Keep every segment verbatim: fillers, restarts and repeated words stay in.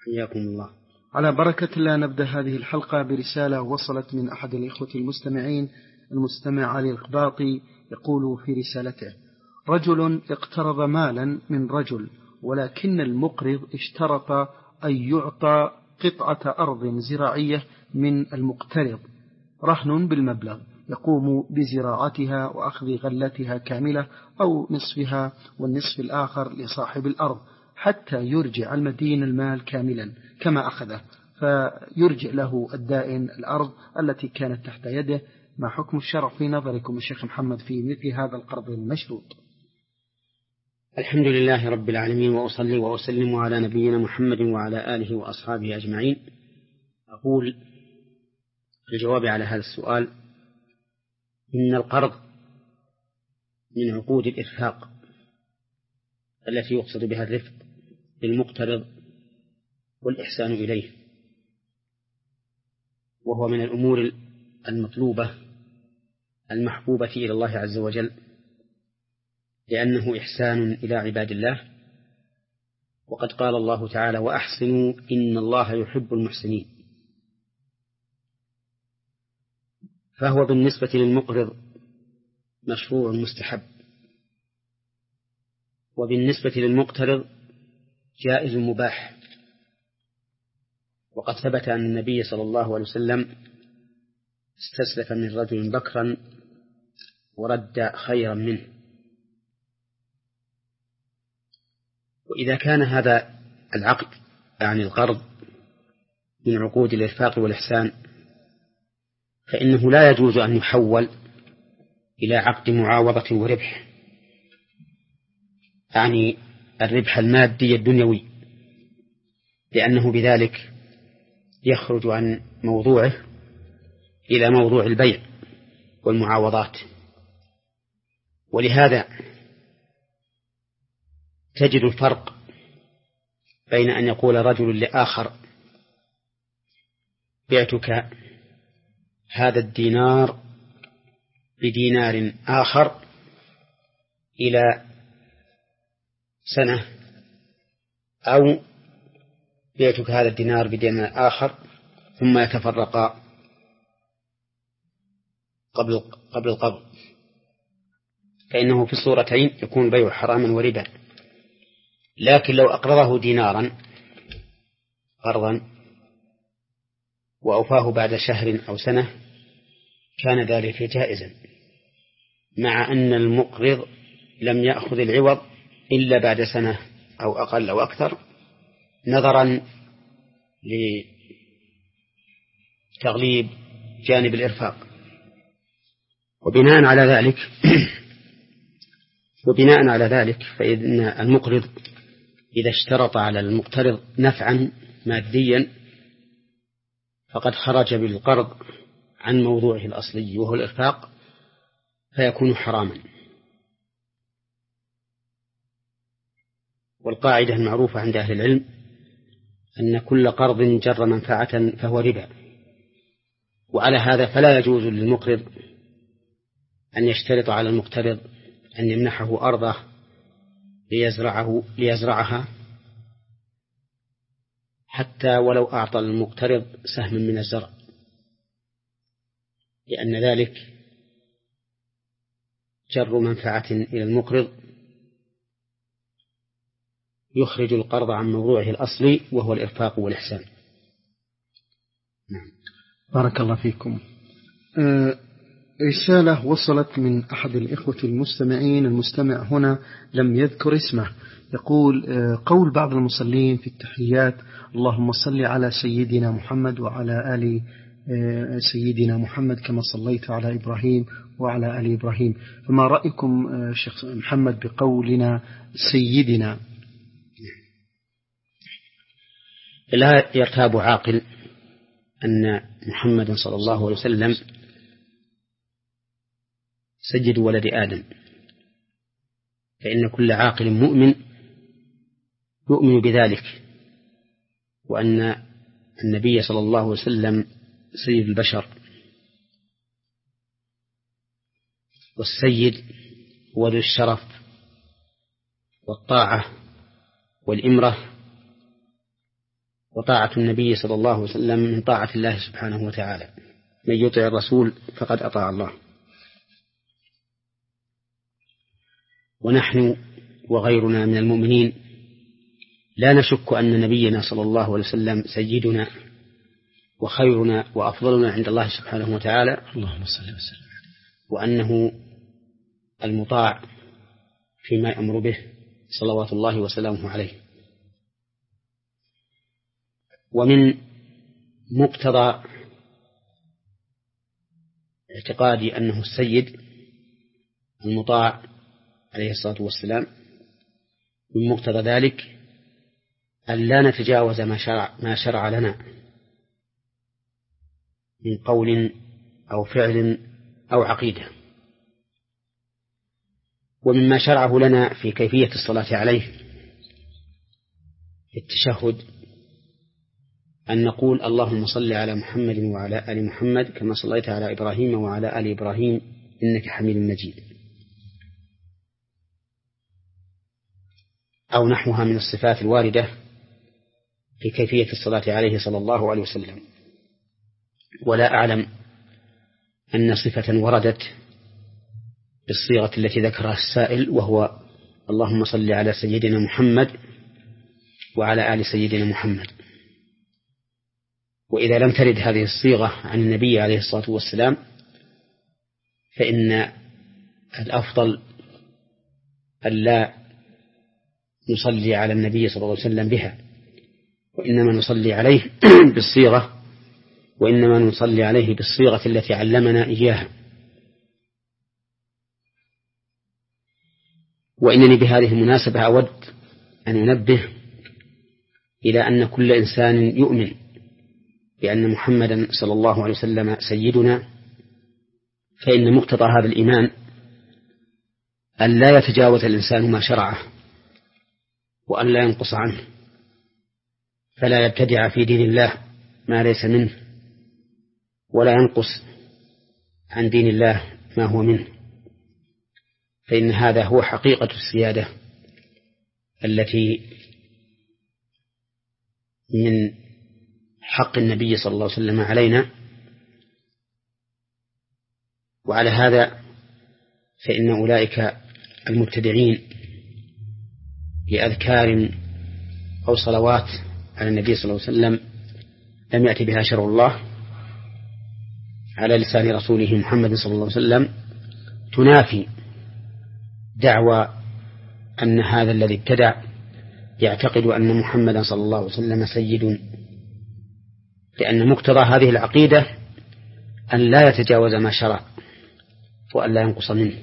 حياكم الله. على بركة الله نبدأ هذه الحلقة برسالة وصلت من أحد الإخوة المستمعين، المستمع علي القباطي، يقول في رسالته: رجل اقترض مالا من رجل، ولكن المقرض اشترط أن يعطى قطعة أرض زراعية من المقترض رهن بالمبلغ يقوم بزراعتها وأخذ غلتها كاملة أو نصفها والنصف الآخر لصاحب الأرض حتى يرجع المدين المال كاملا كما أخذه، فيرجع له الدائن الأرض التي كانت تحت يده. ما حكم الشرع في نظركم الشيخ محمد في مثل هذا القرض المشروط؟ الحمد لله رب العالمين، وأصلي وأسلم على نبينا محمد وعلى آله وأصحابه أجمعين. أقول في الجواب على هذا السؤال: إن القرض من عقود الإرفاق التي يقصد بها الرفق بالمقترض والإحسان إليه، وهو من الأمور المطلوبة المحبوبة إلى الله عز وجل، لأنه إحسان إلى عباد الله، وقد قال الله تعالى: وأحسنوا إن الله يحب المحسنين. فهو بالنسبة للمقرض مشروع مستحب، وبالنسبة للمقترض جائز مباح. وقد ثبت أن النبي صلى الله عليه وسلم استسلف من رجل بكرا ورد خيرا منه. وإذا كان هذا العقد يعني القرض من عقود الإرفاق والإحسان، فإنه لا يجوز أن يحول إلى عقد معاوضة وربح، يعني الربح المادي الدنيوي، لأنه بذلك يخرج عن موضوعه إلى موضوع البيع والمعاوضات. ولهذا تجد الفرق بين أن يقول رجل لآخر: بعتك هذا الدينار بدينار آخر إلى سنة، أو بعتك هذا الدينار بدينار آخر، ثم يتفرقا قبل قبل القبض، فإنه في الصورتين يكون البيع حراما وربا. لكن لو أقرضه دينارا قرضا وأوفاه بعد شهر أو سنة كان ذلك جائزا، مع أن المقرض لم يأخذ العوض إلا بعد سنة أو أقل أو أكثر، نظرا لتغليب جانب الإرفاق. وبناء على ذلك وبناء على ذلك فإن المقرض إذا اشترط على المقترض نفعا ماديا فقد خرج بالقرض عن موضوعه الأصلي وهو الإرفاق، فيكون حراما. والقاعدة المعروفة عند أهل العلم أن كل قرض جر منفعة فهو ربا، وعلى هذا فلا يجوز للمقرض أن يشترط على المقترض أن يمنحه أرضه ليزرعه ليزرعها حتى ولو أعطى المقترض سهم من الزرع، لأن ذلك جر منفعة إلى المقرض يخرج القرض عن موضوعه الأصلي وهو الإرفاق والإحسان. نعم. بارك الله فيكم. أه رسالة وصلت من أحد الإخوة المستمعين، المستمع هنا لم يذكر اسمه، يقول: أه قول بعض المصلين في التحيات: اللهم صل على سيدنا محمد وعلى آل أه سيدنا محمد كما صليت على إبراهيم وعلى آل إبراهيم، فما رأيكم أه شيخ محمد بقولنا سيدنا؟ لا يرتاب عاقل أن محمد صلى الله عليه وسلم سيد ولد آدم، فإن كل عاقل مؤمن يؤمن بذلك، وأن النبي صلى الله عليه وسلم سيد البشر. والسيد هو ذو الشرف والطاعة والإمرة وطاعة النبي صلى الله عليه وسلم من طاعة الله سبحانه وتعالى، من يطع الرسول فقد أطاع الله. ونحن وغيرنا من المؤمنين لا نشك أن نبينا صلى الله عليه وسلم سيدنا وخيرنا وأفضلنا عند الله سبحانه وتعالى، اللهم صل وسلم، وأنه المطاع فيما يأمر به صلوات الله وسلامه عليه. ومن مقتضى اعتقادي أنه السيد المطاع عليه الصلاة والسلام، من مقتضى ذلك أن لا نتجاوز ما شرع, ما شرع لنا من قول أو فعل أو عقيدة. ومما شرعه لنا في كيفية الصلاة عليه في التشهد أن نقول اللهم صل على محمد وعلى آل محمد كما صليت على إبراهيم وعلى آل إبراهيم إنك حميد مجيد، أو نحوها من الصفات الواردة في كيفية الصلاة عليه صلى الله عليه وسلم. ولا أعلم أن صفة وردت بالصيغة التي ذكرها السائل، وهو اللهم صل على سيدنا محمد وعلى آل سيدنا محمد. وإذا لم ترد هذه الصيغة عن النبي عليه الصلاة والسلام فإن الأفضل ألا نصلي على النبي صلى الله عليه وسلم بها، وإنما نصلي عليه بالصيغة وإنما نصلي عليه بالصيغة التي علمنا إياها. وإنني بهذه المناسبة أود أن أنبه إلى أن كل إنسان يؤمن بأن محمدا صلى الله عليه وسلم سيدنا، فإن مقتضى هذا الإيمان أن لا يتجاوز الإنسان ما شرعه وأن لا ينقص عنه، فلا يبتدع في دين الله ما ليس منه ولا ينقص عن دين الله ما هو منه، فإن هذا هو حقيقة السيادة التي من حق النبي صلى الله عليه وسلم علينا. وعلى هذا فإن أولئك المبتدعين بأذكار أو صلوات على النبي صلى الله عليه وسلم لم يأتي بها شرع الله على لسان رسوله محمد صلى الله عليه وسلم تنافي دعوى أن هذا الذي ابتدع يعتقد أن محمدا صلى الله عليه وسلم سيد، لأن مقتضى هذه العقيدة أن لا يتجاوز ما شرع وأن لا ينقص منه.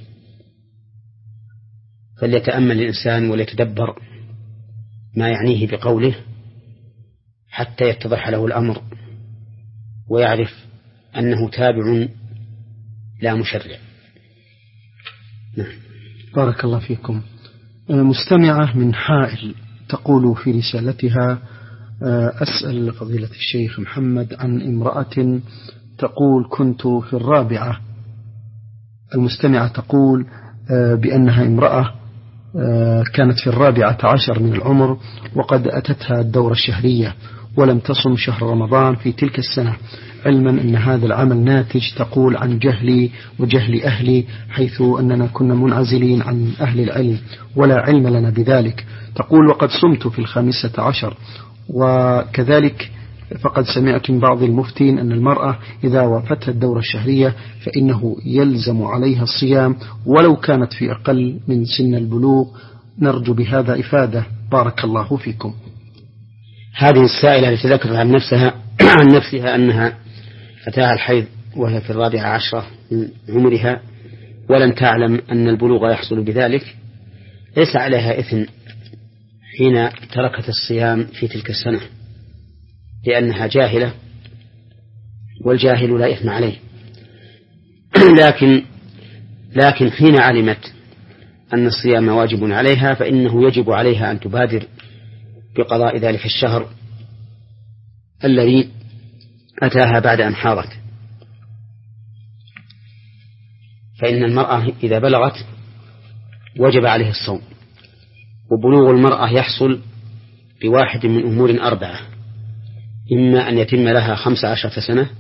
فليتأمل الإنسان وليتدبر ما يعنيه بقوله حتى يتضح له الأمر ويعرف أنه تابع لا مشرع. نعم. بارك الله فيكم. مستمعة من حائل تقول في رسالتها: أسأل فضيلة الشيخ محمد عن امرأة تقول كنت في الرابعة. المستمعة تقول بأنها امرأة كانت في الرابعة عشر من العمر وقد أتتها الدورة الشهرية ولم تصم شهر رمضان في تلك السنة، علما أن هذا العمل ناتج تقول عن جهلي وجهل أهلي، حيث أننا كنا منعزلين عن أهل العلم ولا علم لنا بذلك. تقول وقد صمت في الخامسة عشر، وكذلك فقد سمعت من بعض المفتين أن المرأة إذا وافته الدورة الشهرية فإنه يلزم عليها الصيام ولو كانت في أقل من سن البلوغ. نرجو بهذا إفادة، بارك الله فيكم. هذه السائلة التي ذكرت عن نفسها عن نفسها أنها أتاها الحيض وهي في الرابعة عشرة من عمرها ولم تعلم أن البلوغ يحصل بذلك، ليس عليها إثم حين تركت الصيام في تلك السنة، لأنها جاهلة والجاهل لا إثم عليه. لكن لكن حين علمت أن الصيام واجب عليها فإنه يجب عليها أن تبادر بقضاء ذلك الشهر الذي أتاها بعد أن حاضت. فإن المرأة إذا بلغت وجب عليه الصوم، وبلوغ المرأة يحصل بواحد من أمور أربعة: إما أن يتم لها خمس عشرة سنة،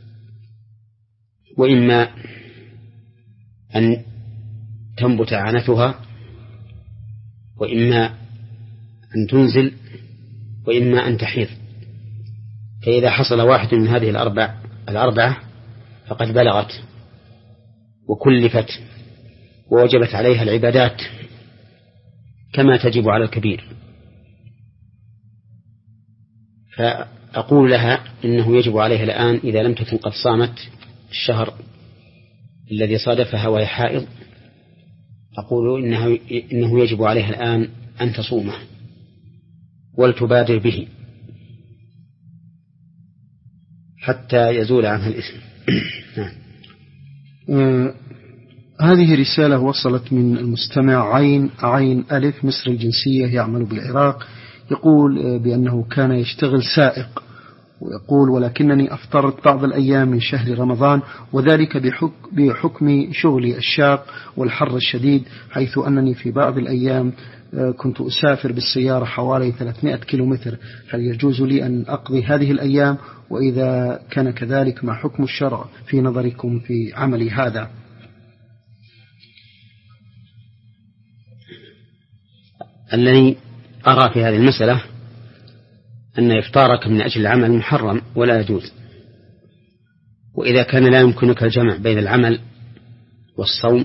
وإما أن تنبت عنتها، وإما أن تنزل، وإما أن تحيض. فإذا حصل واحد من هذه الأربع الأربعة فقد بلغت وكلفت ووجبت عليها العبادات كما تجب على الكبير. فأقول لها إنه يجب عليها الآن إذا لم تكن قد صامت الشهر الذي صادفها وهي حائض، أقول إنه, إنه يجب عليها الآن أن تصومه ولتبادر به حتى يزول عنها الإثم. آه هذه رسالة وصلت من المستمع عين عين ألف مصر الجنسية يعمل بالعراق، يقول بأنه كان يشتغل سائق، ويقول ولكنني أفطرت بعض الأيام من شهر رمضان، وذلك بحكم شغلي الشاق والحر الشديد، حيث أنني في بعض الأيام كنت أسافر بالسيارة حوالي ثلاثمائة كيلومتر. هل يجوز لي أن أقضي هذه الأيام؟ وإذا كان كذلك ما حكم الشرع في نظركم في عملي هذا؟ الذي أرى في هذه المسألة أن إفطارك من أجل العمل محرم ولا يجوز. وإذا كان لا يمكنك الجمع بين العمل والصوم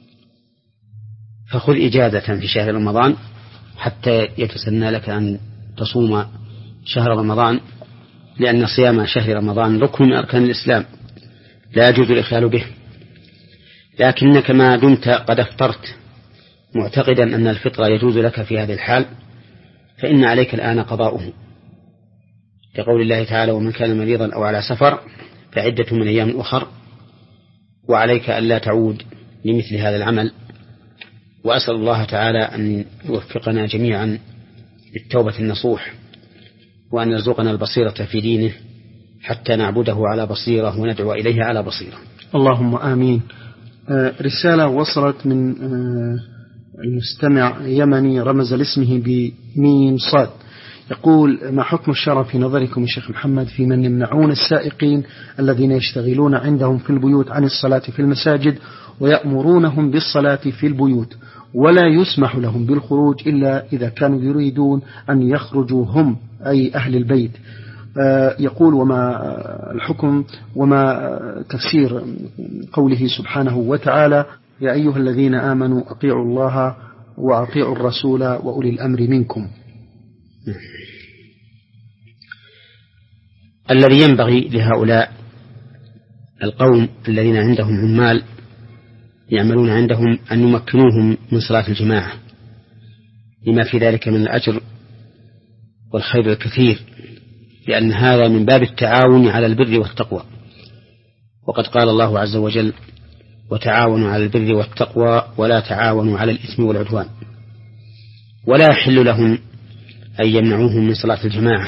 فخذ إجازة في شهر رمضان حتى يتسنى لك أن تصوم شهر رمضان، لأن صيام شهر رمضان ركن من أركان الإسلام لا يجوز الإخلال به. لكنك ما دمت قد افطرت معتقدا أن الفطر يجوز لك في هذه الحال فإن عليك الآن قضاؤه، لقول الله تعالى ومن كان مريضا أو على سفر فعدة من أيام أخر، وعليك ألا تعود لمثل هذا العمل. وأسأل الله تعالى أن يوفقنا جميعا للتوبة النصوح، وأن يرزقنا البصيرة في دينه حتى نعبده على بصيرة وندعو إليه على بصيرة. اللهم آمين. آه رسالة وصلت من آه المستمع يمني رمز لاسمه بميم صاد، يقول ما حكم الشرع في نظركم يا شيخ محمد في من يمنعون السائقين الذين يشتغلون عندهم في البيوت عن الصلاة في المساجد ويأمرونهم بالصلاة في البيوت، ولا يسمح لهم بالخروج إلا إذا كانوا يريدون أن يخرجوا هم أي أهل البيت؟ آه يقول وما الحكم وما تفسير قوله سبحانه وتعالى يا أيها الذين آمنوا أطيعوا الله وأطيعوا الرسول وأولي الأمر منكم؟ الذي ينبغي لهؤلاء القوم الذين عندهم عمال يعملون عندهم أن يمكنوهم من صلاة الجماعة لما في ذلك من الأجر والخير الكثير، لأن هذا من باب التعاون على البر والتقوى. وقد قال الله عز وجل وتعاونوا على البر والتقوى ولا تعاونوا على الإثم والعدوان. ولا يحل لهم أن يمنعوهم من صلاة الجماعة،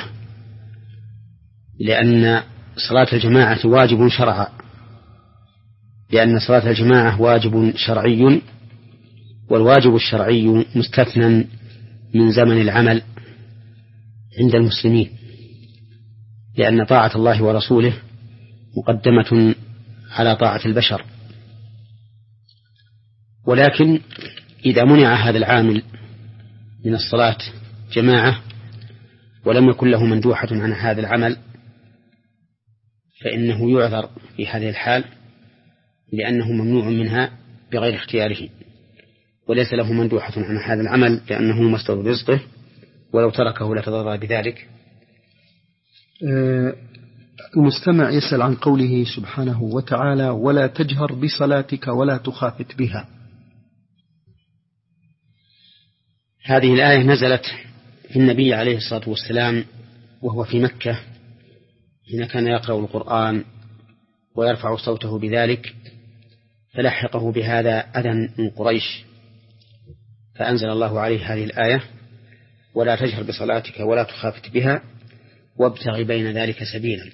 لأن صلاة الجماعة واجب شرعا، لأن صلاة الجماعة واجب شرعي، والواجب الشرعي مستثنى من زمن العمل عند المسلمين، لأن طاعة الله ورسوله مقدمة على طاعة البشر. ولكن إذا منع هذا العامل من الصلاة جماعة ولم يكن له مندوحة عن هذا العمل فإنه يعذر في هذه الحال، لأنه ممنوع منها بغير اختياره، وليس له مندوحة عن هذا العمل لأنه مصدر رزقه، ولو تركه لتضرر بذلك. المستمع يسأل عن قوله سبحانه وتعالى ولا تجهر بصلاتك ولا تخافت بها. هذه الآية نزلت في النبي عليه الصلاة والسلام وهو في مكة حين كان يقرأ القرآن ويرفع صوته بذلك، فلحقه بهذا أذى من قريش، فأنزل الله عليه هذه الآية ولا تجهر بصلاتك ولا تخافت بها وابتغ بين ذلك سبيلا،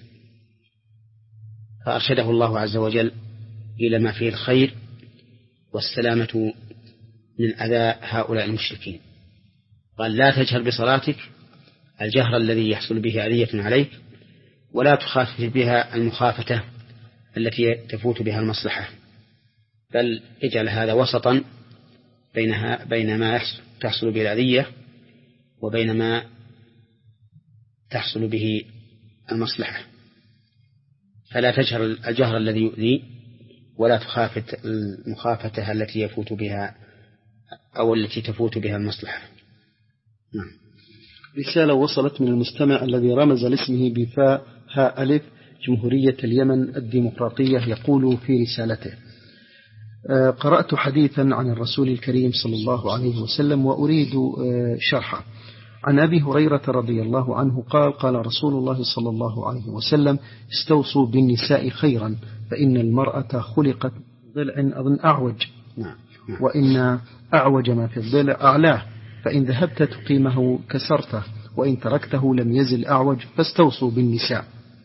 فأرشده الله عز وجل إلى ما فيه الخير والسلامة من أذى هؤلاء المشركين. قال لا تجهر بصلاتك، الجهر الذي يحصل به أذية عليك، ولا تخافت بها المخافتة التي تفوت بها المصلحة، بل اجعل هذا وسطا بينها بين ما تحصل به الأذية وبين ما تحصل به المصلحة، فلا تجهر الجهر الذي يؤذي ولا تخافت المخافتة التي يفوت بها أو التي تفوت بها المصلحة. نعم. رسالة وصلت من المستمع الذي رمز لاسمه بفاء هاء ألف جمهورية اليمن الديمقراطية، يقول في رسالته: قرأت حديثا عن الرسول الكريم صلى الله عليه وسلم وأريد شرحه. عن أبي هريرة رضي الله عنه قال: قال رسول الله صلى الله عليه وسلم: استوصوا بالنساء خيرا فإن المرأة خلقت ضلع أظن أعوج، وإن أعوج ما في الضلع أعلاه، فإن ذهبت تقيمه كسرته، وإن تركته لم يزل أعوج، فاستوصوا بالنساء.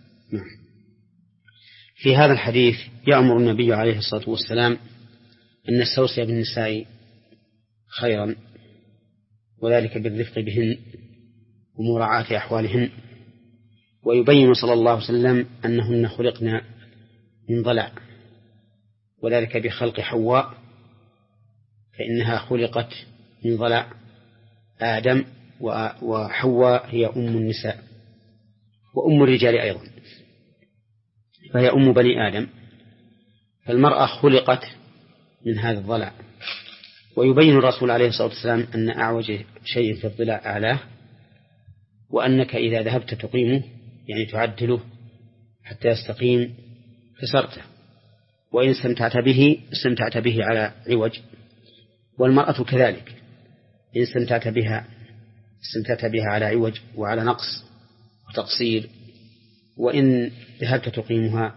في هذا الحديث يأمر النبي عليه الصلاة والسلام أن نستوصي بالنساء خيرا، وذلك بالرفق بهن ومراعاة أحوالهن، ويبين صلى الله عليه وسلم أنهن خلقنا من ضلع، وذلك بخلق حواء، فإنها خلقت من ضلع آدم، وحواء هي أم النساء وأم الرجال أيضا، فهي أم بني آدم، فالمرأة خلقت من هذا الضلع. ويبين الرسول عليه الصلاة والسلام أن أعوج شيء في الضلع أعلاه، وأنك إذا ذهبت تقيمه يعني تعدله حتى يستقيم كسرته، وإن استمتعت به استمتعت به على عوج. والمرأة كذلك، إن استمتعت بها استمتعت بها على عوج وعلى نقص وتقصير، وإن ذهبت تقيمها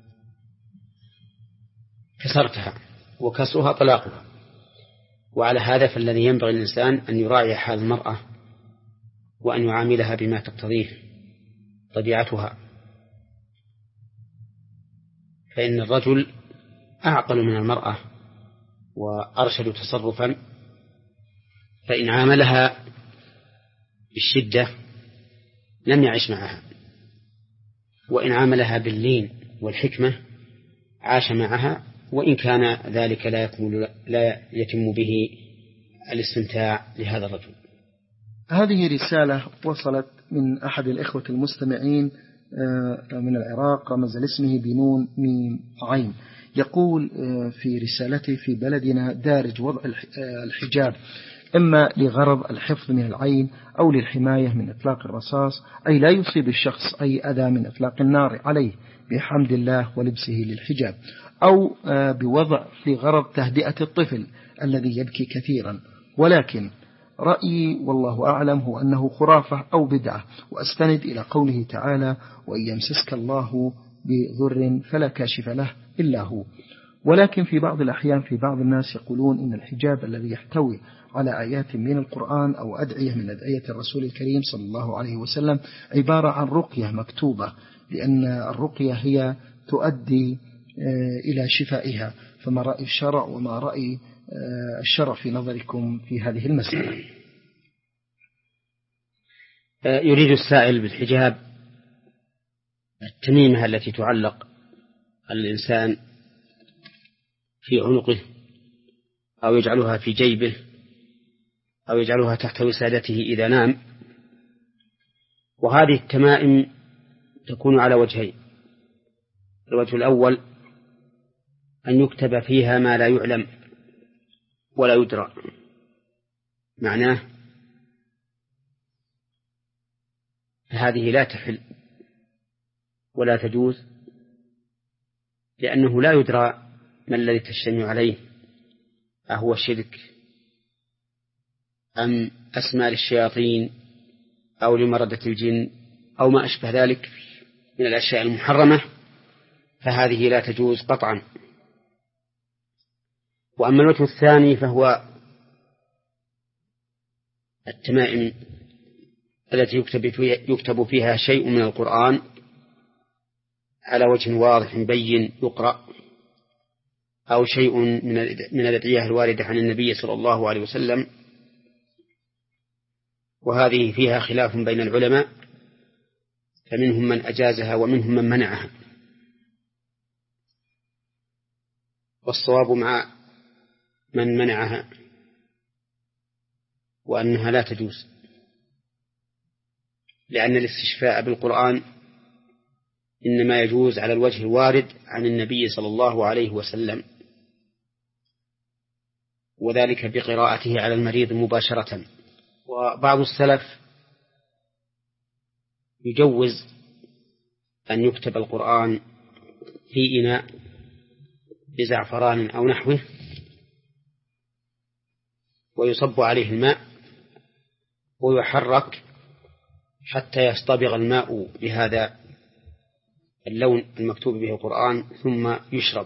كسرتها، وكسرها طلاقها. وعلى هذا فالذي ينبغي الإنسان أن يراعي حال المرأة وأن يعاملها بما تقتضيه طبيعتها، فإن الرجل أعقل من المرأة وأرشد تصرفا، فإن عاملها بالشدة لم يعش معها، وإن عاملها باللين والحكمة عاش معها، وإن كان ذلك لا يكمل لا يتم به الاستمتاع لهذا الرجل. هذه رسالة وصلت من أحد الإخوة المستمعين من العراق، رمز لاسمه بنون ميم عين، يقول في رسالته: في بلدنا دارج وضع الحجاب إما لغرض الحفظ من العين أو للحماية من إطلاق الرصاص، أي لا يصيب الشخص أي أذى من إطلاق النار عليه بحمد الله ولبسه للحجاب، أو بوضع لغرض تهدئة الطفل الذي يبكي كثيرا. ولكن رأيي والله أعلم هو أنه خرافة أو بدعة، وأستند إلى قوله تعالى: وإن يمسسك الله بضر فلا كاشف له إلا هو. ولكن في بعض الأحيان في بعض الناس يقولون إن الحجاب الذي يحتوي على آيات من القرآن أو أدعية من أدعية الرسول الكريم صلى الله عليه وسلم عبارة عن رقية مكتوبة، لأن الرقية هي تؤدي إلى شفائها. فما رأي الشرع وما رأي الشرع في نظركم في هذه المسألة؟ يريد السائل بالحجاب التميمة التي تعلق الإنسان في عنقه أو يجعلها في جيبه أو يجعلها تحت وسادته إذا نام. وهذه التمائم تكون على وجهين: الوجه الأول أن يكتب فيها ما لا يعلم ولا يدرى، معناه هذه لا تحل ولا تجوز، لأنه لا يدرى ما الذي تجتمع عليه، أهو شرك أم أسمى للشياطين أو لمردة الجن أو ما أشبه ذلك من الأشياء المحرمة، فهذه لا تجوز قطعا. وأما الوجه الثاني فهو التمائم التي يكتب فيها شيء من القرآن على وجه واضح بين يقرأ، أو شيء من الأدعية الواردة عن النبي صلى الله عليه وسلم، وهذه فيها خلاف بين العلماء فمنهم من أجازها ومنهم من منعها، والصواب مع من منعها وأنها لا تجوز، لأن الاستشفاء بالقرآن إنما يجوز على الوجه الوارد عن النبي صلى الله عليه وسلم، وذلك بقراءته على المريض مباشرة. وبعض السلف يجوز أن يكتب القرآن في إناء بزعفران أو نحوه ويصب عليه الماء ويحرك حتى يصطبغ الماء بهذا اللون المكتوب به القرآن ثم يشرب.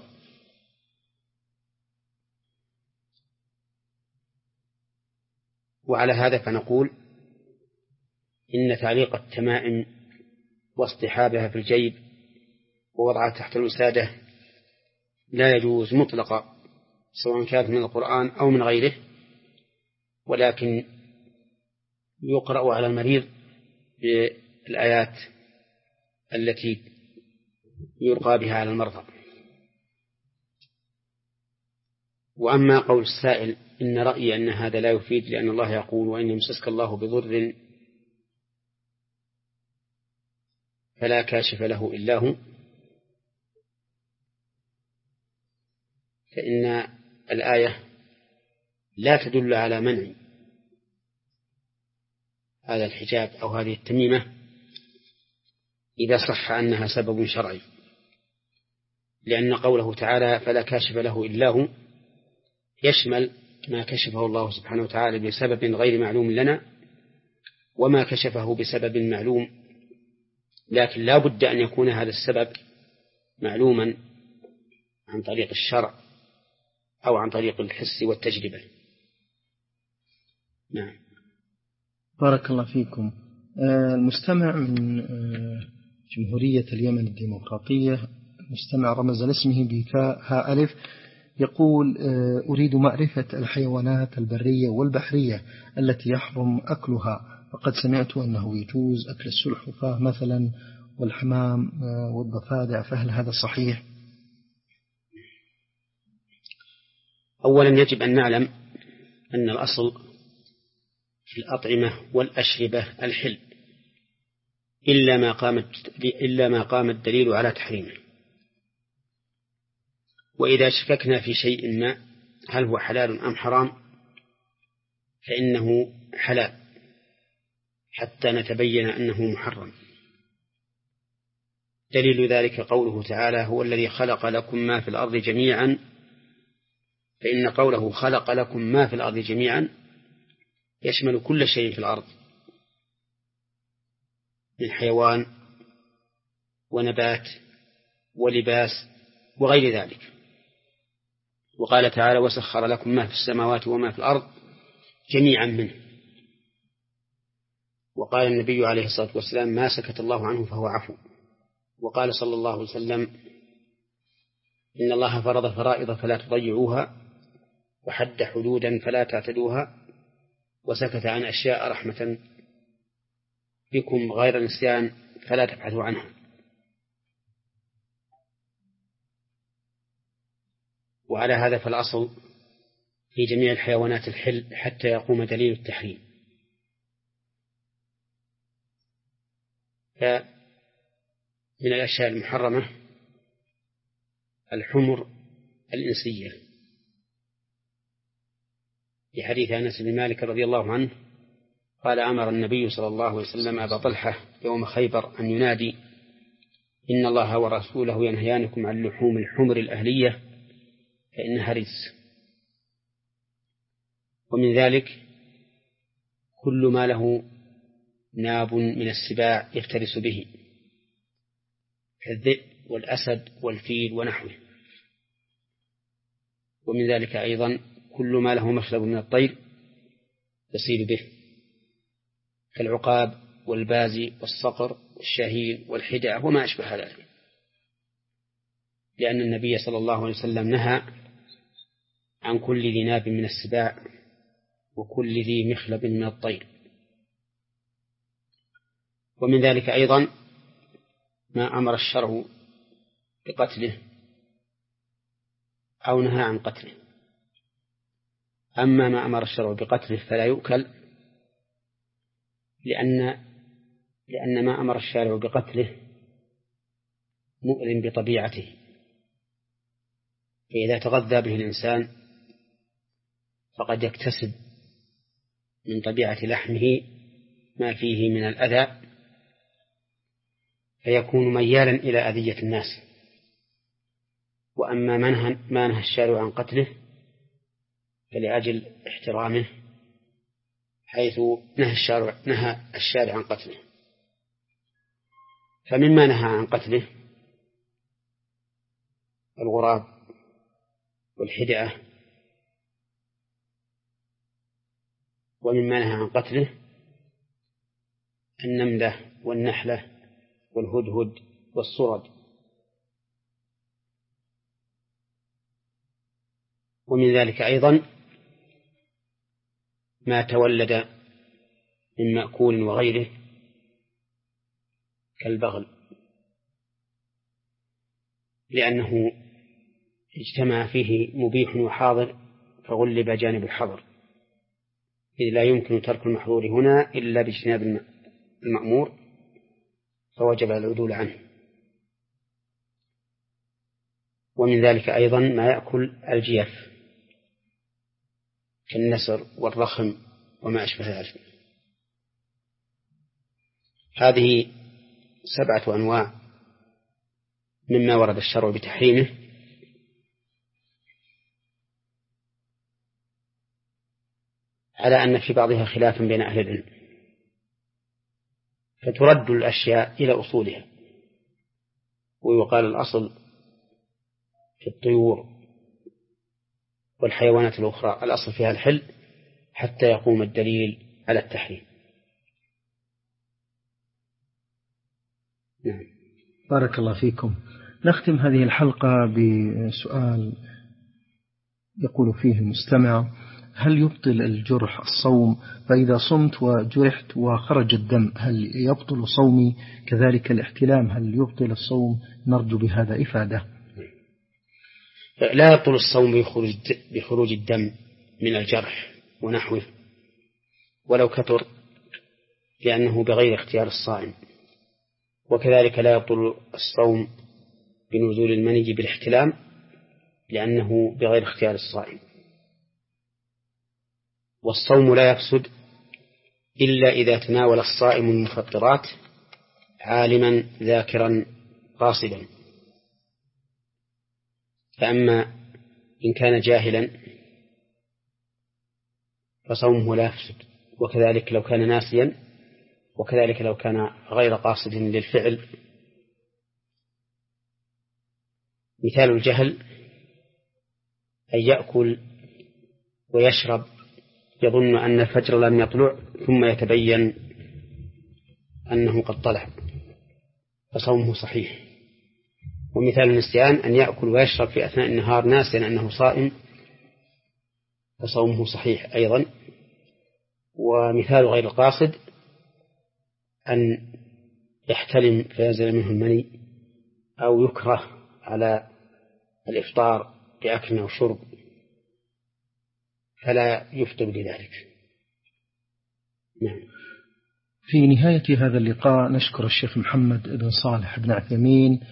وعلى هذا فنقول إن تعليق التمائم واصطحابها في الجيب ووضعها تحت الوسادة لا يجوز مطلقا، سواء كانت من القرآن أو من غيره، ولكن يقرأ على المريض بالآيات التي يرقى بها على المرضى. وأما قول السائل إن رأيي أن هذا لا يفيد لأن الله يقول وإن يمسسك الله بضر فلا كاشف له إلا هو، فإن الآية لا تدل على منع هذا الحجاب أو هذه التميمة إذا صح أنها سبب شرعي، لأن قوله تعالى فلا كاشف له إلا هو يشمل ما كشفه الله سبحانه وتعالى بسبب غير معلوم لنا وما كشفه بسبب معلوم، لكن لا بد أن يكون هذا السبب معلوما عن طريق الشرع أو عن طريق الحس والتجربة. نعم. بارك الله فيكم. المستمع من جمهورية اليمن الديمقراطية، المستمع رمز لاسمه بكاء ها ألف، يقول أريد معرفة الحيوانات البرية والبحرية التي يحرم أكلها، فقد سمعت أنه يجوز أكل السلحفاة مثلا والحمام والضفادع، فهل هذا صحيح؟ أولا يجب أن نعلم أن الأصل في الأطعمة والأشربة الحل إلا ما قامت إلا ما قام الدليل على تحريمه. وإذا شككنا في شيء ما هل هو حلال أم حرام فإنه حلال حتى نتبين أنه محرم. دليل ذلك قوله تعالى هو الذي خلق لكم ما في الأرض جميعا، فإن قوله خلق لكم ما في الأرض جميعا يشمل كل شيء في الأرض من حيوان ونبات ولباس وغير ذلك. وقال تعالى وسخر لكم ما في السماوات وما في الأرض جميعا منه. وقال النبي عليه الصلاة والسلام ما سكت الله عنه فهو عفو. وقال صلى الله عليه وسلم إن الله فرض فرائض فلا تضيعوها وحد حدودا فلا تعتدوها وسكت عن أشياء رحمة بكم غير نسيان فلا تبحثوا عنها. وعلى هذا فالأصل في جميع الحيوانات الحل حتى يقوم دليل التحريم. فمن الأشياء المحرمة الحمر الإنسية، في حديث أنس بن مالك رضي الله عنه قال أمر النبي صلى الله عليه وسلم أبا طلحة يوم خيبر أن ينادي إن الله ورسوله ينهيانكم عن لحوم الحمر الأهلية فإنها رجس. ومن ذلك كل ما له ناب من السباع يفترس به كالذئب والأسد والفيل ونحوه. ومن ذلك أيضا كل ما له مخلب من الطير يصيد به كالعقاب والبازي والصقر والشاهين والحدع وما أشبه ذلك، لأن النبي صلى الله عليه وسلم نهى عن كل ذي ناب من السباع وكل ذي مخلب من الطير. ومن ذلك أيضا ما أمر الشرع بقتله أو نهى عن قتله. أما ما أمر الشرع بقتله فلا يؤكل، لأن لأن ما أمر الشارع بقتله مؤلم بطبيعته، فإذا تغذى به الإنسان فقد يكتسب من طبيعة لحمه ما فيه من الأذى، فيكون ميالا إلى أذية الناس. وأما ما نهى الشارع عن قتله فلأجل احترامه، حيث نهى الشارع, نهى الشارع عن قتله. فمما نهى عن قتله الغراب والحدعة، ومما نهى عن قتله النملة والنحلة والهدهد والصرد. ومن ذلك أيضا ما تولد من مأكول وغيره كالبغل، لأنه اجتمع فيه مبيح وحاضر فغلب جانب الحظر، إذ لا يمكن ترك المحظور هنا إلا باجتناب المأمور، فوجب العدول عنه. ومن ذلك أيضا ما يأكل الجيف كالنسر والرخم وما أشبه ذلك. هذه سبعة أنواع مما ورد الشرع بتحريمه، على أن في بعضها خلاف بين أهل العلم، فترد الأشياء إلى أصولها، ويقال الأصل في الطيور والحيوانات الأخرى الأصل فيها الحل حتى يقوم الدليل على التحريم. نعم. بارك الله فيكم. نختم هذه الحلقة بسؤال يقول فيه المستمع: هل يبطل الجرح الصوم؟ فإذا صمت وجرحت وخرج الدم هل يبطل صومي؟ كذلك الاحتلام هل يبطل الصوم؟ نرجو بهذا إفادة. لا يبطل الصوم بخروج الدم من الجرح ونحوه ولو كثر، لأنه بغير اختيار الصائم. وكذلك لا يبطل الصوم بنزول المني بالاحتلام، لأنه بغير اختيار الصائم. والصوم لا يفسد إلا إذا تناول الصائم المفطرات عالما ذاكرا قاصدا. فأما إن كان جاهلا فصومه لا يفسد، وكذلك لو كان ناسيا، وكذلك لو كان غير قاصد للفعل. مثال الجهل أن يأكل ويشرب يظن أن الفجر لم يطلع ثم يتبين أنه قد طلع، فصومه صحيح. ومثال النسيان أن يأكل ويشرب في أثناء النهار ناسيا أنه صائم، فصومه صحيح أيضا. ومثال غير القاصد أن يحتلم فينزل منه المني، أو يكره على الإفطار بأكل أو شرب، فلا يفطر لذلك. نعم. في نهاية هذا اللقاء نشكر الشيخ محمد بن صالح بن عثيمين